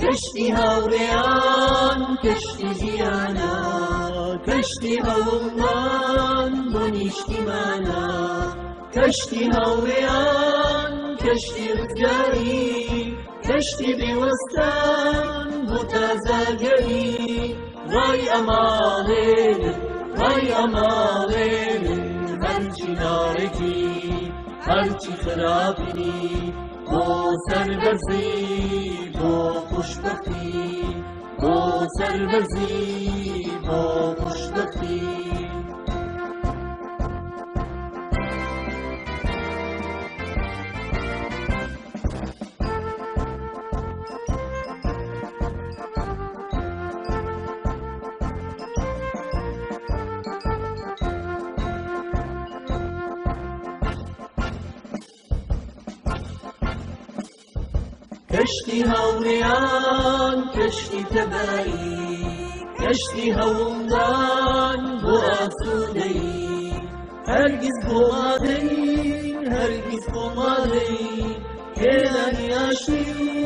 کەشتی هاوڕێیان کەشتی ژیانە کەشتی هەوڵمان بۆ نیشتیمانە کەشتی هاوڕێیان کەشتی ڕزگاری کەشتی بێوەستان بۆ تازاگەری ڕای ئەماڵێنن ڕای ئەماڵێنن هەرچی ناڕێکی هەرچی خراپی بۆ سەربەرزی بۆ خوشبەختی بۆ سەربەرزی بۆ خوشبەختی کەشتی هاوڕێیان کەشتی تەبایی کەشتی هەوڵدان بۆ ئاسوودەی هەرگیز بۆ مادەین هەرگیز بۆ مادەین هێنانی ئاشتی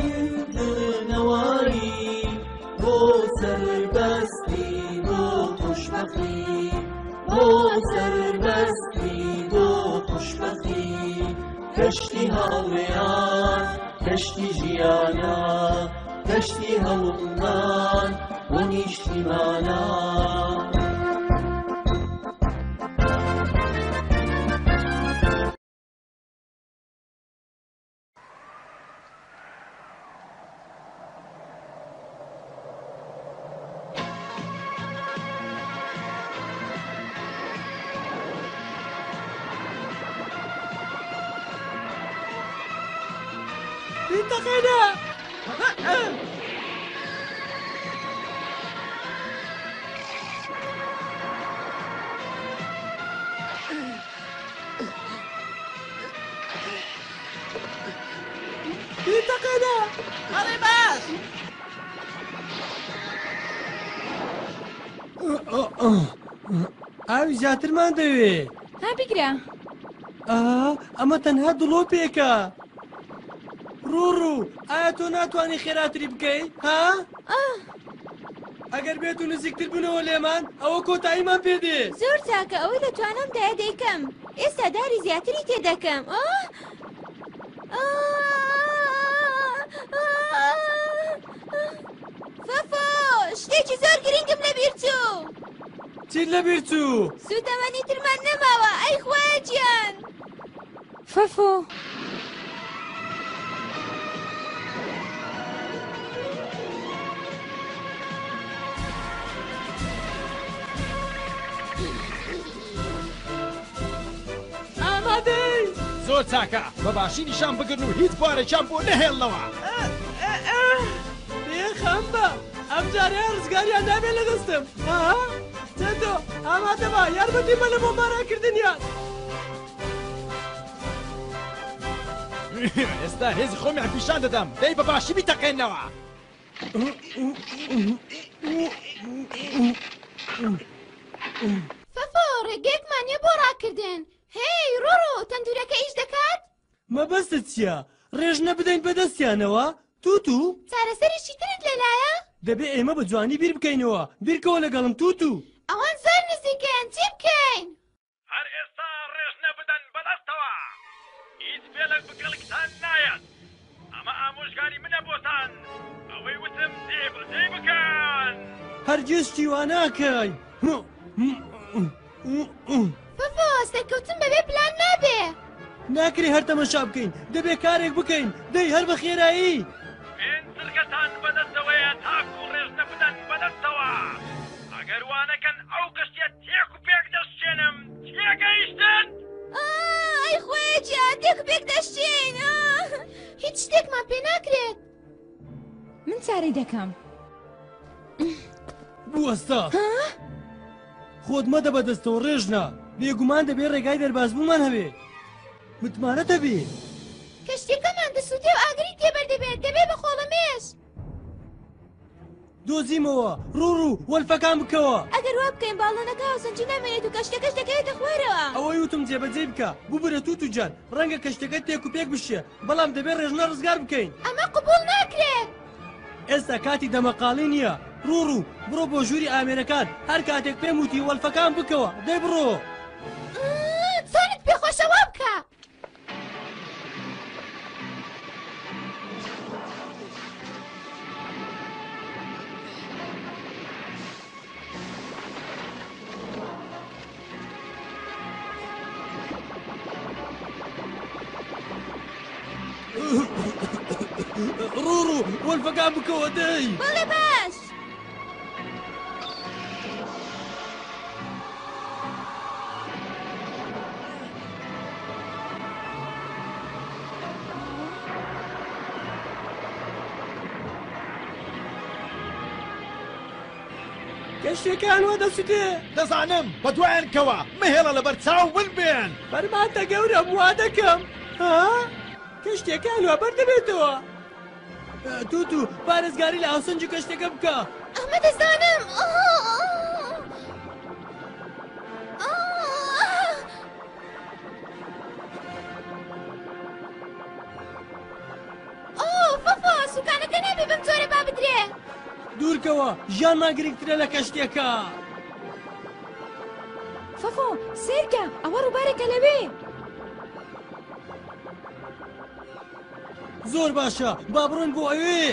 دڵنەواری بۆ سەربەستی بۆ خوشبەختی بۆ سەربەستی بۆ خوشبەختی کەشتی هاوڕێیان کەشتی ژیانە کەشتی هەوڵمان بۆ نیشتیمانە انتقينا انتقينا هذا باش ئاوی زیاترمان دەوێ ها بگرە ئەمە تەنها دڵۆپێکە ڕوڕوو ئایا تۆ ناتوانانی خێراتری بکەی ها؟ ئەگەر بێت و نزیکتر بنەوە لێمان ئەوە کۆتاییمان پێدێ زۆر چاکە ئەوەی لە توانەمدایە دەیکەم ئێستا داری زیاتری تێدەکەم فەفۆ شتێکی زۆر گرنگم لەبیر چوو چیت لەبیر چوو؟ سوتەمەنی ترمان نەماوە ئەی خوایە گیان فەفۆ زۆر چاکە بەباشی نیشان بگرن و هیچ بارێکیان بۆ نەهێڵنەوە بێخەم بە ئەم جارەیە ڕزگاریان نابێ لە دەستم چەندۆ ئامادە بە یارمەتی بە لە بۆمبارانکردنیان ئێستا هێزی خۆمیان پیشان دەدەم دەی بەباشی بیتەقێنەوە فەفۆ ڕێگەیەکمانیە بۆ ڕاکردن هی ڕۆڕۆ تەندورەکە ئیش دەکات؟ مەبەستت چییە؟ ڕێژ نەبدەین بەدەستیانەوە؟ تووتو؟ چارەسەرێکی ترت لەلایە؟ دەبێ ئێمە بە جوانی بیر بکەینەوە بیرکەوە لەگەڵم تووتو ئەوان زۆر نزیکەن چی بکەین؟ هەر ئێستا ڕێژ نەبدەن بەدەستەوە هیچ بێلک بکەڵکتان نایەت ئەمە ئامۆژگاری منە بۆتان ئەوەی وتم جێبەجێ بکەن هەرگیز شتی وا ناکەی فەفۆ سەرکەوتن بەبێ پلان نابێ ناکری هەر تەمەشا بکەین دەبێ کارێک بکەین دەی هەر بە خێرایی پێنج سرگەتان بەدەستەوەیە تاکو و ڕێژ نەبدەن بەدەستەوە ئەگەر وانەکەن ئەو کەشتیە تێک و پێک دەستێنم تێگەیشتن ئەی خۆیەجیا تێک و پێک دەشتین هیچ شتێکمان پێ ناکرێت من چارەی دەکەم بوەستە خۆت مەدە بەدەستەوە ڕێژنا بێگومان دەبێت ڕێگای دەربازبوومان هەبێ متمانە دەبێ کەشتەکەمان دەسووتێ و ئاگری تێبەردەبێت دەبێ بە خۆڵەمێش دۆزیمەوە ڕوڕوو وەلفەکان بکەوە ئەگەر وا بکەین باڵەنەکە هاوسەنجی نامێنێت و کەشتەکەش دەکەوێتە خوێرەوە ئەوەی وتم جێبەجێ بکە ببرە تووتو جان ڕەنگە کەشتەکە تێک و پێک بشێ بەڵام دەبێت ڕێژنە ڕزگار بکەین ئەمە قبول ناکرێت ئێستا کاتی دەمەقاڵی نییە. ڕوڕوو بڕۆ بۆ ژووری ئامێرەکان، هەر کاتێک پێم وتی وەڵفەکان بکەوە. دەی بڕۆ. چۆنت پێخۆشەوە بکە. ڕوڕوو وەڵفەکان بکەوە دەی. بەڵێ باش. کەشتەکان وا دەسووتێ. دەزانم بە دوایان کەوە مهێڵە لەبەر چاو بنبێن. فەرمانتە گەورم وا دەکەم. کەشتەکان وا بەردەبێتەوە. تووتو پارێزگاری لە هاوسەنجی کەشتەکە بکە. ئەمە دەزانم. فەفۆ سوکانەکە نابێ بەم جۆرە با بدرێ. دوورکەوە ژیانمان گرنگترە لە کەشتێکە. فەفۆ سێرکە ئەوە ڕووبارێکە لەوێ. زۆر باشە با بڕۆین بۆ ئەوێ.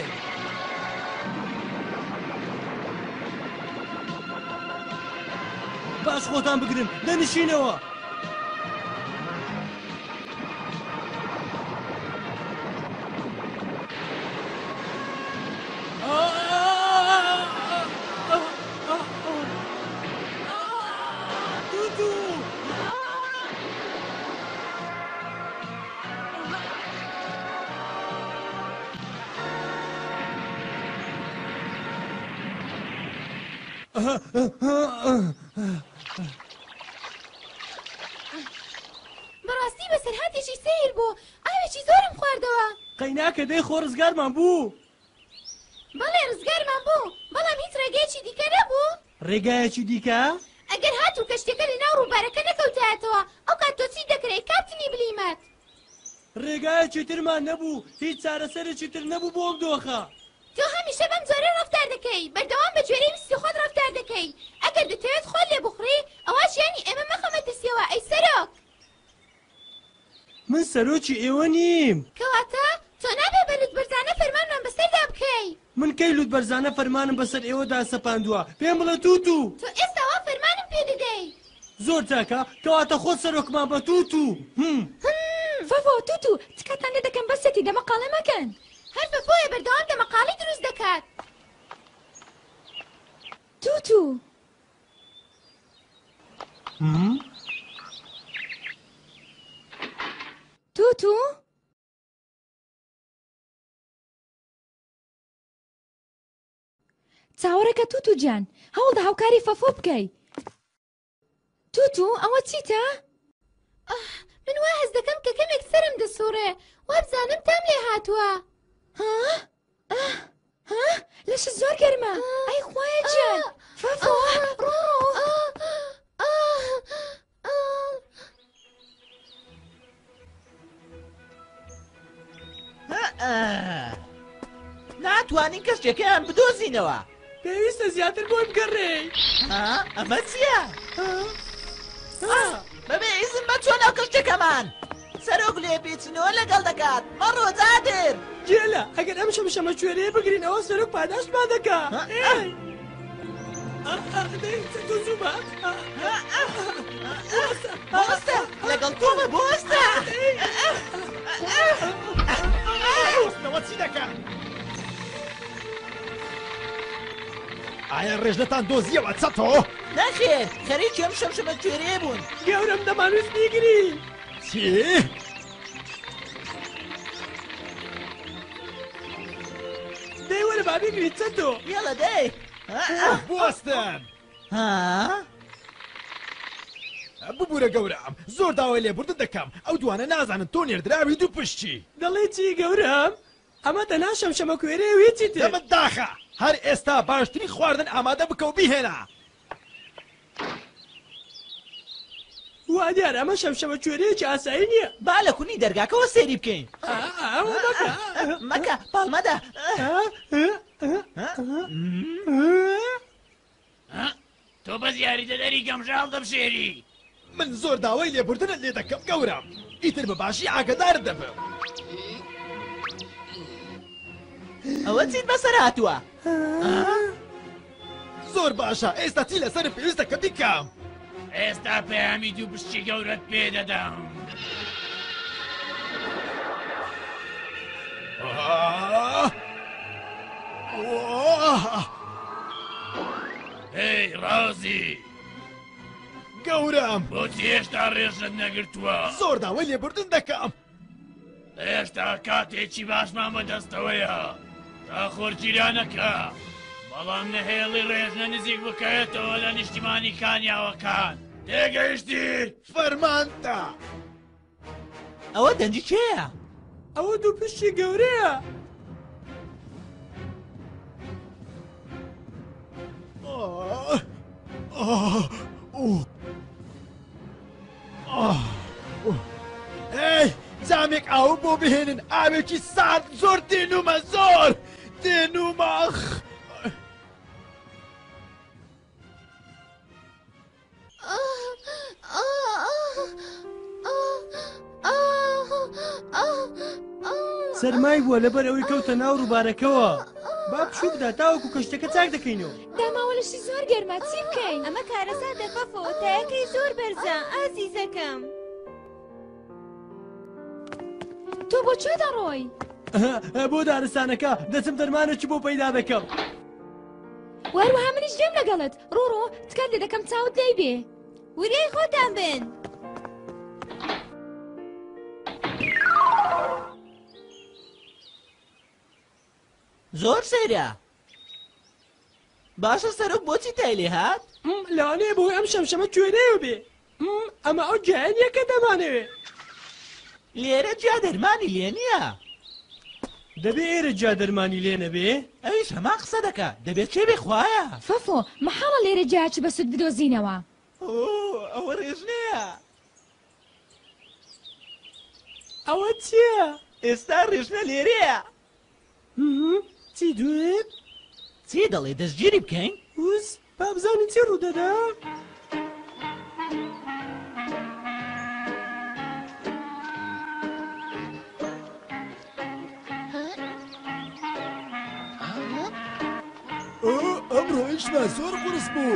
باش خۆتان بگرن دەنشینەوە. بەڕاستی بەسەرهاتێکی سیر بوو. ئاوێکی زۆرم خواردەوە. قەیناکە دەی خۆ ڕزگارمان بوو. بەڵێ ڕزگارمان بوو، بەڵام هیچ ڕێگەیەکی دیکە نەبوو. ڕێگایەکی دیکە؟ ئەگەر هاتوو کەشتەکە لە ناو ڕووبارەکە نەکەوتایەتەوە ئەو کات تۆ چی دەکرێت کاپتنی بلیمەت؟ ڕێگایەکی ترمان نەبوو، هیچ چارەسەرێکی تر نەبوو بۆ ئەم دۆخە. تۆ هەمیشە بەم جۆرە ڕەفتار دەکەی، بەردەوام بە جۆرەی ویستی خۆت ڕەفتار دەکەی. ئەگەر دەتەوێت خۆت لێ بخڕی ئەوە ژیانی ئێمە مەخەمە دەستیەوە ئەی سەرۆک. من سەرۆکی ئێوە نیم. کەواتە تۆ نابێ بە لوتبەرزانە فەرمانمان بەسەردا بکەی. من کەی لوتبەرزانە فەرمانم بەسەر ئێوەدا سەپاندووە. پێم بڵێ تووتو. تۆ ئێستا وا فەرمانم پێ دەدەی. زۆر چاکە کەواتە خۆت سەرۆکمان بە تووتو. فەفۆ تووتو تکاتان لێ دەکەم بەسەتی دەمەقاڵە مەکەن. هەر بەفۆیە بەردەوام دەمەقاڵی دروست دەکات. تووتو تووتو چاوەڕێکە تووتو گیان هەوڵدە هاوکاری فەفۆ بکەی. تووتو ئەوە چیتە؟ من وا هەز دەکەم کە کەمێک سەرم دەسوڕێ وا بزانم تام لێ هاتووە. لەشت زۆر گەرمە. ئەی خوایە گیان فەفۆ ناتوانین کەشتێکیان بدۆزینەوە. پێویستە زیاتر بۆی بگەڕێ. ئەمە چییە؟ بەبێ ئیزم بە چۆن ئەو کەشتێکەمان سەرۆک لێ بێچنەوە لەگەڵ دەکات. مەڕۆ جادر گێلە ئەگەر ئەم شەمە کوێرەیە بگرین ئەوە سەرۆک پاداشمان دەکا. تۆ زوومە بۆستە لەگەڵ تۆمە بۆستە. ئەوە چی دەکەن؟ ئایا ڕێژدەتان دۆزیەوە چەتۆ؟ نەخێر خەریکی ئەم شەمشەمە کوێرەیە بوون. گەورم دەمانویست بیگری. چی؟ دەی وەرە با بیگریت چەتۆ. یاڵە دەی بوەستن. ببوورە گەورم زۆر داوای لێبوردن دەکەم ئەو دوانە نازانن تۆ نێردراوی دوو پشتی. دەڵێ چی گەورم؟ ئەمە تەنها شەمشەمە کوێرەیە وی چیتر؟ دەمت داخە هەر ئێستا باشترین خواردن ئامادە بکە و بیهێنا. وا دیار ئەمە شەمشەمە کوێرەیەکی ئاسایی نییە. با لە کونی دەرگاکەوە سێری بکەین. ئەوە مەکە مەکە پاڵمەدە. تۆ بە زیاریدەدەری گەمژاڵ دەبژێری. من زۆر داوای لێبوردنت لێ دەکەم گەورم، ئیتر بە باشی ئاگدارت دەبم. ئەوە چیت بەسەر هاتووە؟ زۆر باشە، ئێستا چی لەسەر پێویستە کە بیکەم؟ ئێستا پەیامی دوو پشتی گەورەت پێ دەدەم. هی ڕازی گەورم، بۆچی هێشتا ڕێژت نەگرتووە؟ زۆر داوای لێبوردن دەکەم. هێشتا کاتێکی باشمان بەدەستەوەیە تا خۆرگیرانەکە، بەڵام نەهێڵی ڕێژنە نزیک بکەوێتەوە لە نیشتیمانی کانیاوەکان. تێگەیشتی؟ فەرمانتە. ئەوە دەنجی کێیە؟ ئەوە دوو پشتی گەورەیە. ئەی جامێک ئاو بۆ بهێنن، ئاوێکی سارد زۆر دێنومە، زۆر دێنومە. سەرمای بووە لەبەر ئەوەی کەوتە ناو ڕووبارەکەوە. با پشوو بدە تاوەکو کەشتەکە چاک دەکەینەوە. داماوەلشی زۆر گەرمە چی بکەین؟ ئەمە کارەسات دەفەفەوە تایەکەی زۆر بەرزە ئازیزەکەم. تۆ بۆ کوێ دەڕۆی؟ بۆ دارستانەکە دەچم دەرمانێکی بۆ پەیدا دەکەم. وەروەها منیش دێم لەگەڵت. ڕۆڕۆ تکات لێ دەکەم چاوت لێی بێ. وریای خۆتان بن. زۆر سەیرە. باشە سەرۆک بۆچی تای لێ هات؟ لەوانەیە بۆی ئەم شەمشەمە کوێنەوە بێ. ئەمە ئەو جایەنیەکە دەمانەوێ. لێرە جا دەرمانی لێ نییە. دەبێ ئێرە جا دەرمانی لێ نەبێ؟ ئەویش هەمان قسە دەکە، دەبێت کێ بێخوایە؟ فەفۆ مەحاڵە لێرە جایکی بە سوود بدۆزینەوە. ئەوە ڕێژنەیە. ئەوە چییە؟ ئێستا ڕێژنە لێرەیە. چی دوێت؟ چی دەڵێ دەستگیری بکەین؟ وز با بزانین چی ڕوودەدا؟ ئەمڕۆ ئیشمان زۆر قورس بوو.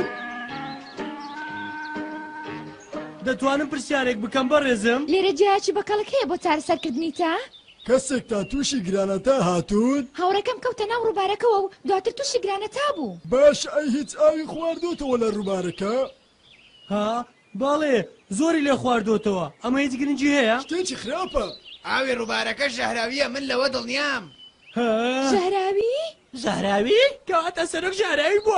دەتوانم پرسیارێک بکەم بەڕێزم؟ لێرە جایکی بەکەڵک هەیە بۆ چارەسەرکردنی تا؟ کەسێک تا تووشی گرانەتا هاتوون؟ هاوڕەکەم کەوتە ناو ڕووبارەکەەوە و دواتر تووشی گرانەتا بوو. باش ئەی هیچ ئاوی خواردوتەوە لە ڕووبارەکە؟ ها باڵێ زۆری لێ خواردۆتەوە. ئەمە هیچ گرنگی هەیە؟ شتێکی خراپە. ئاوی ڕووبارەکە ژەهراویە، من لەوە دڵنیام. ژەهراوی؟ زەهراوی؟ کەواتە سەرۆک ژەهراوی بووە.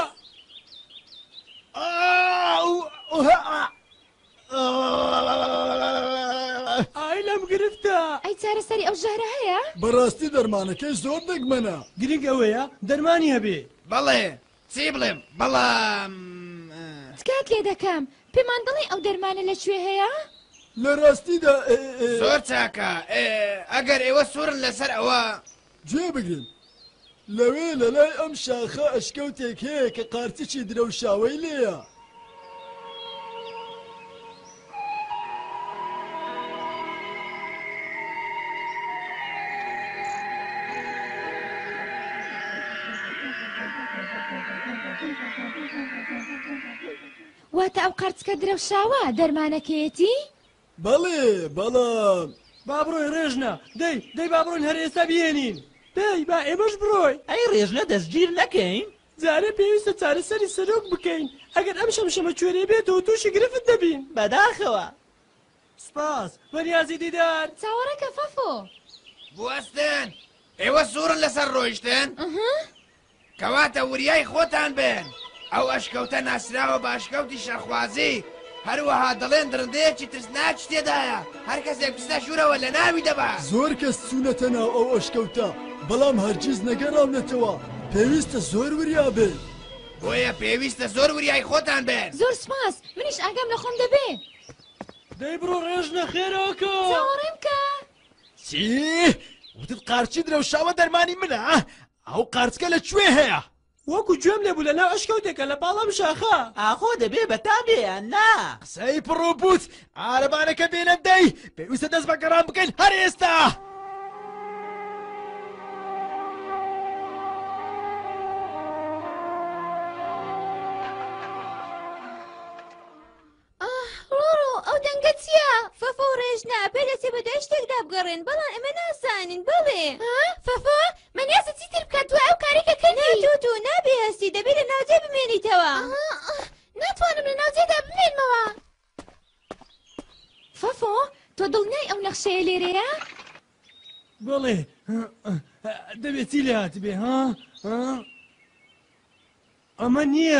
ئای لەم گرفتە. ئەی چارەسەری ئەو ژەهرە هەیە؟ بەڕاستی دەرمانەکەی زۆر دەگمەنە. گرنگ ئەوەیە دەرمانی هەبێ. بەڵێ چی بڵێم، بەڵام تکات لێ دەکەم. پێمان دڵێ ئەو دەرمانە لەکوێ هەیە؟ لە ڕاستیدا زۆر چاکە. ئەگەر ئێوە سوورن لەسەر ئەوە گوێ بگرن. لەوێ لە لای ئەم شاخە ئەشکەوتێک هەیە کە قارچێکی درەوشاوەی لێیە. واتە ئەو قارچکە درەوشاوە دەرمانەکەیەتی؟ بەڵێ بەڵام با بڕۆی ڕێژنە دەی با بڕۆین هەر ئێستا بهێنین. دەی با ئێمەش بڕۆی. ئەی ڕێژنە دەستگیر نەکەین؟ جارێ پێویستە چارەسەری سەرۆک بکەین. ئەگەر ئەم شەمشەمە کوێرێ بێتەوە تووشی گرفت دەبین. بەداخەوە. سپاس بەنیازی دیدار. چاوەڕێکە فەفۆ. بوەستن. ئێوە سوورن لەسەر ڕۆیشتن؟ کەواتە وریای خۆتان بن. ئەو ئەشکەوتە ناسراوە بە ئەشکەوتی شەرخوازی، هەروەها دەڵێن درندەیەکی ترسناک تێدایە، هەر کەسێک بستە ژوورەوە لە ناوی دەبا. زۆر کەس چوونەتە ناو ئەو ئەشکەوتە، بەڵام هەرگیز نەگەڕاونەتەوە. پێویستە زۆر وریا بێ. بۆیە پێویستە زۆر وریای خۆتان بن. زۆر سپاس، منیش ئاگام لە خۆم دەبێ. دەی بڕۆ ڕێژنە خێرەکە. چاوەڕێم کە. چی؟ وتت قارچی درەوشاوە دەرمانی منە؟ ئەو قارچکە لەکوێ هەیە؟ وەکو گوێم لێبوو لە ناو ئەشکەوتێکە لە باڵام شاخە. ئاخۆ دەبێ بەتا بێیان نا. قسەی پڕووبوت عارەبانەکە بێنە دەی پێویستە دەست بە گەڕان بکەین هەر ئێستا. ڕۆڕۆ ئەو دەنگە چییە؟ فەفۆ و ڕێژنا پێدەچێ بە دای شتێکدا بگەڕێن بەڵام ئێمە نازانین بڵێ. فەفۆ مەنیازە چیتر بکات دوای ئەو کارێکە کردی؟ ناتوتو نابێ هەستی دەبێت لە ناوجێ بمێنیتەوە. ناتوانم لە ناوجێدا بمێنمەوە. فەفۆ تۆ دڵنیای ئەو نەخشەیە لێرەیە؟ بڵێ دەبێت چی لێ هاتبێ ها؟ ئەمە نییە.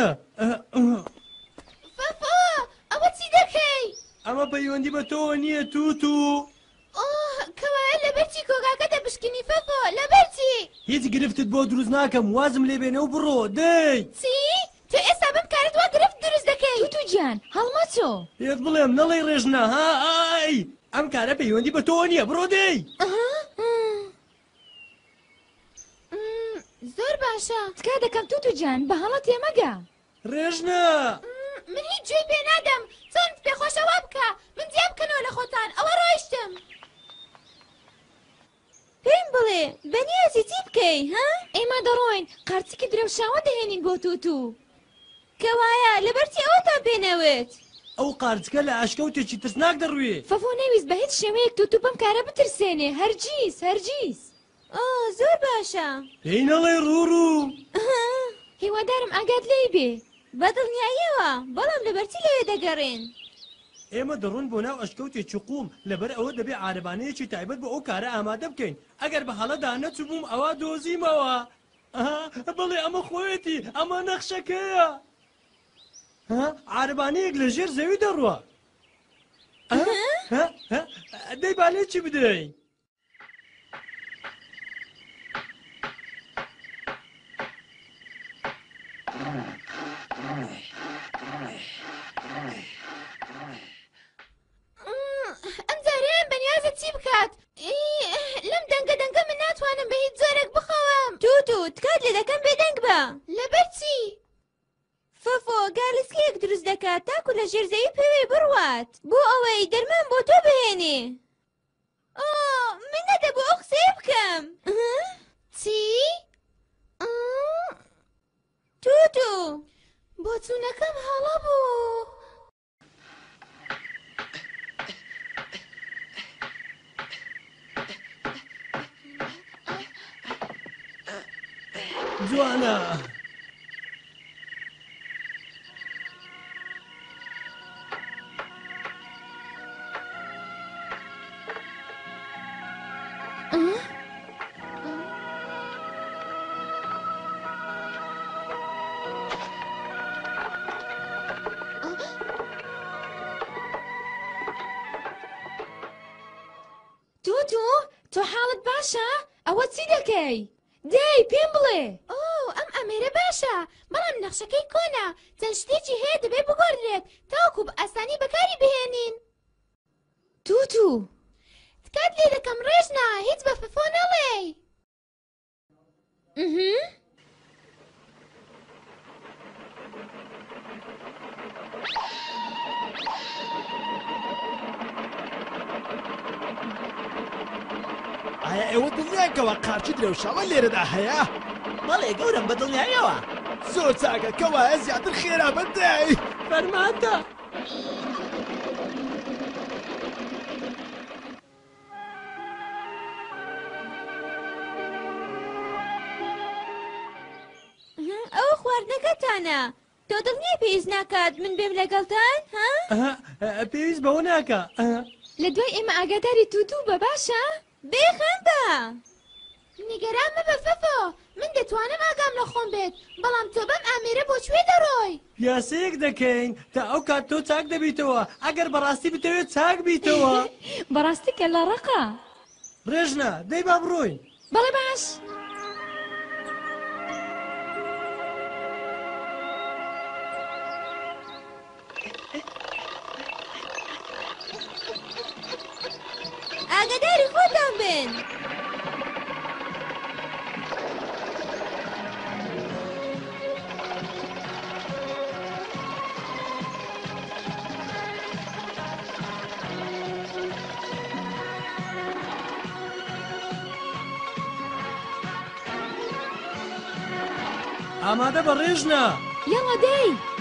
فەفۆ ئەوە چی دەکەی؟ ئەمە پەیوەندی بە تۆ نییە تووتو. کەوایە لەبەرچی کۆگاکە دەبشکنی فەفۆ لەبەرچی؟ هیچ گرفتت بۆ دروست ناکەم وازم لێ بێنە و بڕۆ دەی. چی؟ تۆ ئێستا بم کارت وا گرفت دروست دەکەی؟ توتو گیان هەڵمەچۆ. پێت بڵێم نەڵێی ڕێژنا ها ئای ئەم کارە پەیوەندی بە تۆ نییە بڕۆ دەی. زۆر باشە. تکا دەکەم توتو گیان بە هەڵە تێمەگە. ڕێژنا من هیچ گوێی پێ نادەم چۆن پێخۆشەوە بکە من جیا بکەنەوە لە خۆتان ئەوە ڕۆیشتم. پێم بڵێ بەنیازی چی بکەی ها؟ ئێمە دەڕۆین قارچکی درەوشاوە دەهێنین بۆ توتو. کەوایە لەبەرچی ئەوەتان پێنەوێت. ئەو قارچکە لە ئاشکەوتێکی ترسناک دەڕوێ. فەفۆ نەویست بە هیچ شێوەیەک توتو بەم کارە بترسێنێ هەرگیز هەرگیز. زۆر باشە. پێی نەڵێ ڕوڕوو. هیوادارم ئاگات لێی بێ. بەدڵنیاییەوە بەڵام لەبەرچی لەوێ دەگەڕێن. ئێمە دەڕۆن بۆ ناو ئەشکەوتێکی قووم لەبەر ئەوە دەبێ عارەبانەیەکی تایبەت بە ئەو کارە ئامادە بکەین ئەگەر بە هەڵەدا نەچوو بووم ئەوە دۆزیمەوە. بڵێ ئەمە خۆیەتی ئەمە نەخشەکەیە. عارەبانەیەک لە ژێر زەوی دەڕوە. دەی بالێ چی بدەین؟ ئەم جارەیان بەنیازە چی بکات؟ لەم دەنگە من ناتوانم بە هیچ جۆرێک بخەوم. توتو تکات لێ دەکەم بێدەنگ بە. لەبەرچی؟ فەفۆ گالسکەیەک دروست دەکات تاکو لە ژێرزەوی پێوەی بڕوات بۆ ئەوەی دەرمان بۆ تۆ بهێنێ. من نەدەبوو ئەو قسەیە بکەم. چی؟ توتو بۆ چوونەکەم هەڵە بوو. جوانە. توتو تۆ حاڵت باشە؟ ئەوە چی دەکەی؟ دەی پێم بڵێ. ئەم ئەمێرە باشە بەڵام نەخشەکەی کۆنا چەند شتێکی هەیە دەبێ بگۆڕێت تاوەکو بە ئاسانی بەکاری بهێنین. توتو تکات لێ دەکەم ڕێژنا هیچ بە فەفۆ نەڵێ. ئایا ئێوە دڵنیانکەوە قارچی درەوشاوە لێرەدا هەیە؟ بەڵێ گەورم بەدڵنیاییەوە. زۆر چاکە کەوایە زیاتر خێرا بەدەی. فەرمانتە. ئەوە خواردنەکەتانە. تۆ دڵنیای پێویست ناکات من بێم لەگەڵتان ها؟ پێویست بەوە ناکە. لە دوای ئێمە ئاگاداری توتو بە باشە؟ بێخەم بە. نیگەران مەبە فەفۆ من دەتوانم ئاگام لە خۆم بێت بەڵام تۆ بەم ئامێرە بۆکوێ دەڕۆی؟ پیاسەیەک دەکەین تا ئەو کات تۆ چاک دەبیتەوە ئەگەر بەڕاستی بتەوێت چاک بیتەوە. بەڕاستی کە لە ڕقە. ڕێژنا دەی با بڕۆین. بەڵێ باش. ئاگاداری خۆتان بن. ئامادە بە ڕێژنە یاڵا دەی